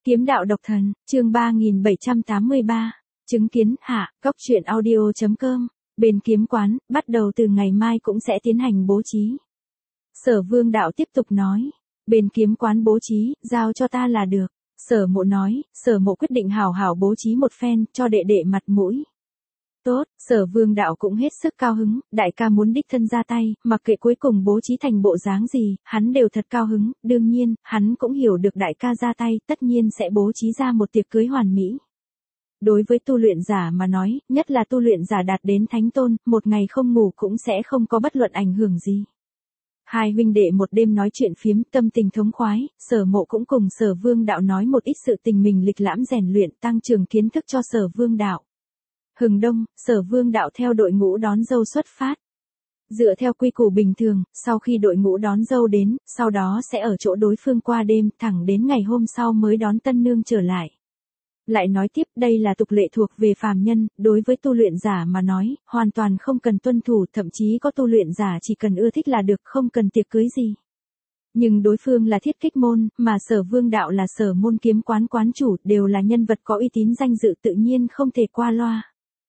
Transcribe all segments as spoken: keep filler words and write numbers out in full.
Kiếm đạo độc thần, chương ba nghìn bảy trăm tám mươi ba. Chứng kiến, hạ, cóc truyện audio chấm com. Bên kiếm quán, bắt đầu từ ngày mai cũng sẽ tiến hành bố trí. Sở Vương Đạo tiếp tục nói. Bên kiếm quán bố trí, giao cho ta là được. Sở Mộ nói, Sở Mộ quyết định hảo hảo bố trí một phen, cho đệ đệ mặt mũi. Tốt, Sở Vương Đạo cũng hết sức cao hứng, đại ca muốn đích thân ra tay, mặc kệ cuối cùng bố trí thành bộ dáng gì, hắn đều thật cao hứng, đương nhiên, hắn cũng hiểu được đại ca ra tay, tất nhiên sẽ bố trí ra một tiệc cưới hoàn mỹ. Đối với tu luyện giả mà nói, nhất là tu luyện giả đạt đến thánh tôn, một ngày không ngủ cũng sẽ không có bất luận ảnh hưởng gì. Hai huynh đệ một đêm nói chuyện phiếm, tâm tình thống khoái, Sở Mộ cũng cùng Sở Vương Đạo nói một ít sự tình mình lịch lãm rèn luyện, tăng trưởng kiến thức cho Sở Vương Đạo. Hừng đông, Sở Vương Đạo theo đội ngũ đón dâu xuất phát. Dựa theo quy củ bình thường, sau khi đội ngũ đón dâu đến, sau đó sẽ ở chỗ đối phương qua đêm, thẳng đến ngày hôm sau mới đón tân nương trở lại. Lại nói tiếp, đây là tục lệ thuộc về phàm nhân, đối với tu luyện giả mà nói, hoàn toàn không cần tuân thủ, thậm chí có tu luyện giả chỉ cần ưa thích là được, không cần tiệc cưới gì. Nhưng đối phương là Thiết Kích Môn, mà Sở Vương Đạo là Sở Môn kiếm quán quán chủ, đều là nhân vật có uy tín danh dự, tự nhiên không thể qua loa.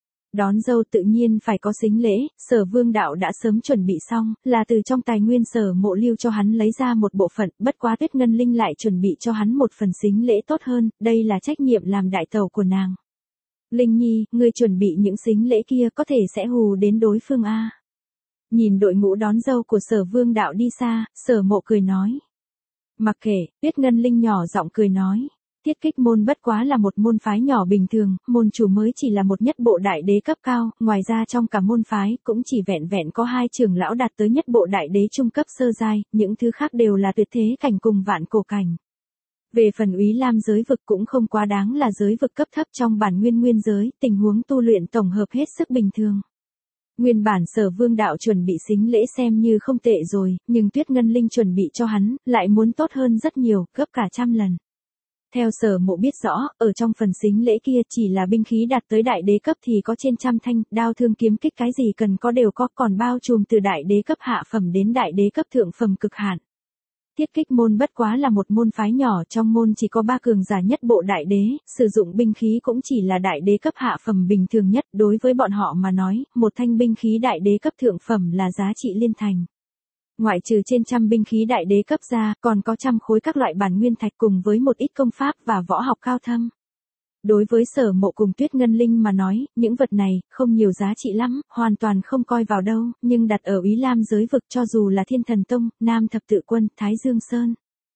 Đón dâu tự nhiên phải có sính lễ, Sở Vương Đạo đã sớm chuẩn bị xong, là từ trong tài nguyên Sở Mộ lưu cho hắn lấy ra một bộ phận, bất quá Tuyết Ngân Linh lại chuẩn bị cho hắn một phần sính lễ tốt hơn, đây là trách nhiệm làm đại tẩu của nàng. Linh Nhi, ngươi chuẩn bị những sính lễ kia có thể sẽ hù đến đối phương a. Nhìn đội ngũ đón dâu của Sở Vương Đạo đi xa, Sở Mộ cười nói. Mặc kệ, Tuyết Ngân Linh nhỏ giọng cười nói. Thiết Kích Môn bất quá là một môn phái nhỏ bình thường, môn chủ mới chỉ là một nhất bộ đại đế cấp cao, ngoài ra trong cả môn phái cũng chỉ vẹn vẹn có hai trưởng lão đạt tới nhất bộ đại đế trung cấp sơ giai, những thứ khác đều là tuyệt thế cảnh cùng vạn cổ cảnh. Về phần Úy Lam giới vực cũng không quá đáng là giới vực cấp thấp trong bản nguyên nguyên giới, tình huống tu luyện tổng hợp hết sức bình thường. Nguyên bản Sở Vương Đạo chuẩn bị sính lễ xem như không tệ rồi, nhưng Tuyết Ngân Linh chuẩn bị cho hắn, lại muốn tốt hơn rất nhiều, gấp cả trăm lần. Theo Sở Mộ biết rõ, ở trong phần sính lễ kia chỉ là binh khí đạt tới đại đế cấp thì có trên trăm thanh, đao thương kiếm kích cái gì cần có đều có, còn bao trùm từ đại đế cấp hạ phẩm đến đại đế cấp thượng phẩm cực hạn. Thiết Kích Môn bất quá là một môn phái nhỏ, trong môn chỉ có ba cường giả nhất bộ đại đế, sử dụng binh khí cũng chỉ là đại đế cấp hạ phẩm bình thường nhất, đối với bọn họ mà nói, một thanh binh khí đại đế cấp thượng phẩm là giá trị liên thành. Ngoại trừ trên trăm binh khí đại đế cấp ra, còn có trăm khối các loại bản nguyên thạch cùng với một ít công pháp và võ học cao thâm. Đối với Sở Mộ cùng Tuyết Ngân Linh mà nói, những vật này, không nhiều giá trị lắm, hoàn toàn không coi vào đâu, nhưng đặt ở Úy Lam giới vực cho dù là Thiên Thần Tông, Nam Thập Tự Quân, Thái Dương Sơn.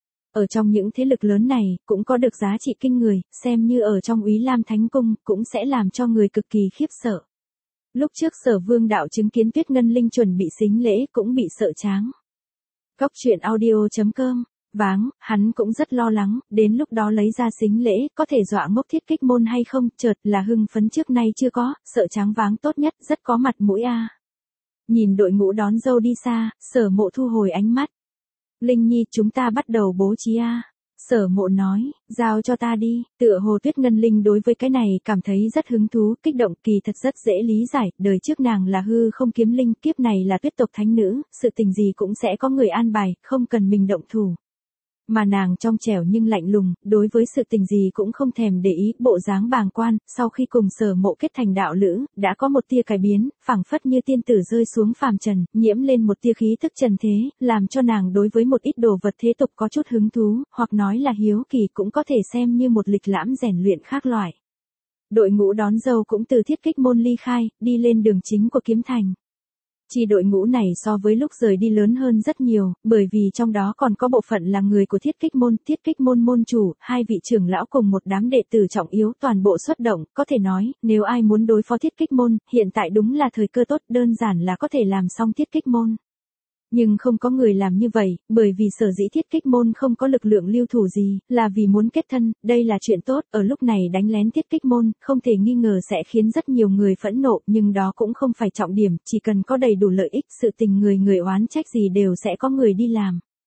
Ở trong những thế lực lớn này, cũng có được giá trị kinh người, xem như ở trong Úy Lam Thánh Cung, cũng sẽ làm cho người cực kỳ khiếp sợ. Lúc trước Sở Vương Đạo chứng kiến Tuyết Ngân Linh chuẩn bị sính lễ cũng bị sợ tráng. Cóc truyện audio chấm com. Váng, hắn cũng rất lo lắng, đến lúc đó lấy ra sính lễ, có thể dọa ngốc Thiết Kích Môn hay không, chợt là hưng phấn trước nay chưa có, sợ tráng váng tốt nhất, rất có mặt mũi a. Nhìn đội ngũ đón dâu đi xa, Sở Mộ thu hồi ánh mắt. Linh Nhi, chúng ta bắt đầu bố trí a. Sở Mộ nói, giao cho ta đi, tựa hồ Tuyết Ngân Linh đối với cái này cảm thấy rất hứng thú, kích động, kỳ thật rất dễ lý giải, đời trước nàng là hư không kiếm linh, kiếp này là tuyết tộc thánh nữ, sự tình gì cũng sẽ có người an bài, không cần mình động thủ. Mà nàng trong trẻo nhưng lạnh lùng, đối với sự tình gì cũng không thèm để ý, bộ dáng bàng quan, sau khi cùng Sở Mộ kết thành đạo lữ, đã có một tia cải biến, phảng phất như tiên tử rơi xuống phàm trần, nhiễm lên một tia khí thức trần thế, làm cho nàng đối với một ít đồ vật thế tục có chút hứng thú, hoặc nói là hiếu kỳ cũng có thể xem như một lịch lãm rèn luyện khác loại. Đội ngũ đón dâu cũng từ Thiết Kích Môn ly khai, đi lên đường chính của Kiếm Thành. Chỉ đội ngũ này so với lúc rời đi lớn hơn rất nhiều, bởi vì trong đó còn có bộ phận là người của Thiết Kích Môn, Thiết Kích Môn môn chủ, hai vị trưởng lão cùng một đám đệ tử trọng yếu toàn bộ xuất động, có thể nói, nếu ai muốn đối phó Thiết Kích Môn, hiện tại đúng là thời cơ tốt, đơn giản là có thể làm xong Thiết Kích Môn. Nhưng không có người làm như vậy, bởi vì sở dĩ Thiết Kích Môn không có lực lượng lưu thủ gì, là vì muốn kết thân, đây là chuyện tốt, ở lúc này đánh lén Thiết Kích Môn, không thể nghi ngờ sẽ khiến rất nhiều người phẫn nộ, nhưng đó cũng không phải trọng điểm, chỉ cần có đầy đủ lợi ích, sự tình người người oán trách gì đều sẽ có người đi làm.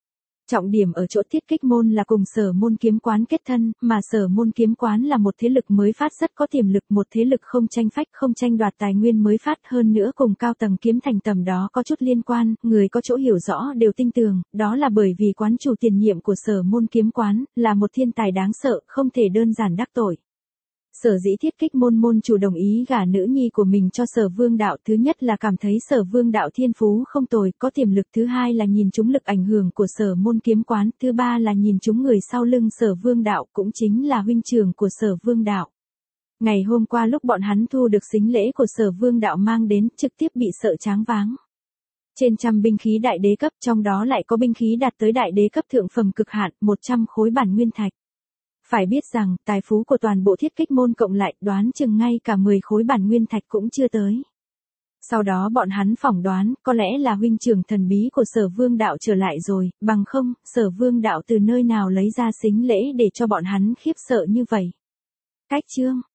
Trọng điểm ở chỗ Thiết Kích môn là cùng Sở Môn Kiếm Quán kết thân, mà Sở Môn Kiếm Quán là một thế lực mới phát rất có tiềm lực, một thế lực không tranh phách không tranh đoạt tài nguyên mới phát, hơn nữa cùng cao tầng kiếm thành tầm đó có chút liên quan, người có chỗ hiểu rõ đều tin tưởng, đó là bởi vì quán chủ tiền nhiệm của Sở Môn Kiếm Quán, là một thiên tài đáng sợ, không thể đơn giản đắc tội. Sở dĩ Thiết Kích môn môn chủ đồng ý gả nữ nhi của mình cho Sở Vương Đạo, thứ nhất là cảm thấy Sở Vương Đạo thiên phú không tồi, có tiềm lực, thứ hai là nhìn trúng lực ảnh hưởng của Sở Môn Kiếm Quán, thứ ba là nhìn trúng người sau lưng Sở Vương Đạo, cũng chính là huynh trưởng của Sở Vương Đạo. Ngày hôm qua lúc bọn hắn thu được sính lễ của Sở Vương Đạo mang đến, trực tiếp bị sợ choáng váng. Trên trăm binh khí đại đế cấp, trong đó lại có binh khí đạt tới đại đế cấp thượng phẩm cực hạn, một trăm khối bản nguyên thạch. Phải biết rằng, tài phú của toàn bộ Thiết Kích môn cộng lại, đoán chừng ngay cả mười khối bản nguyên thạch cũng chưa tới. Sau đó bọn hắn phỏng đoán, có lẽ là huynh trưởng thần bí của Sở Vương Đạo trở lại rồi, bằng không, Sở Vương Đạo từ nơi nào lấy ra sính lễ để cho bọn hắn khiếp sợ như vậy. Cách chương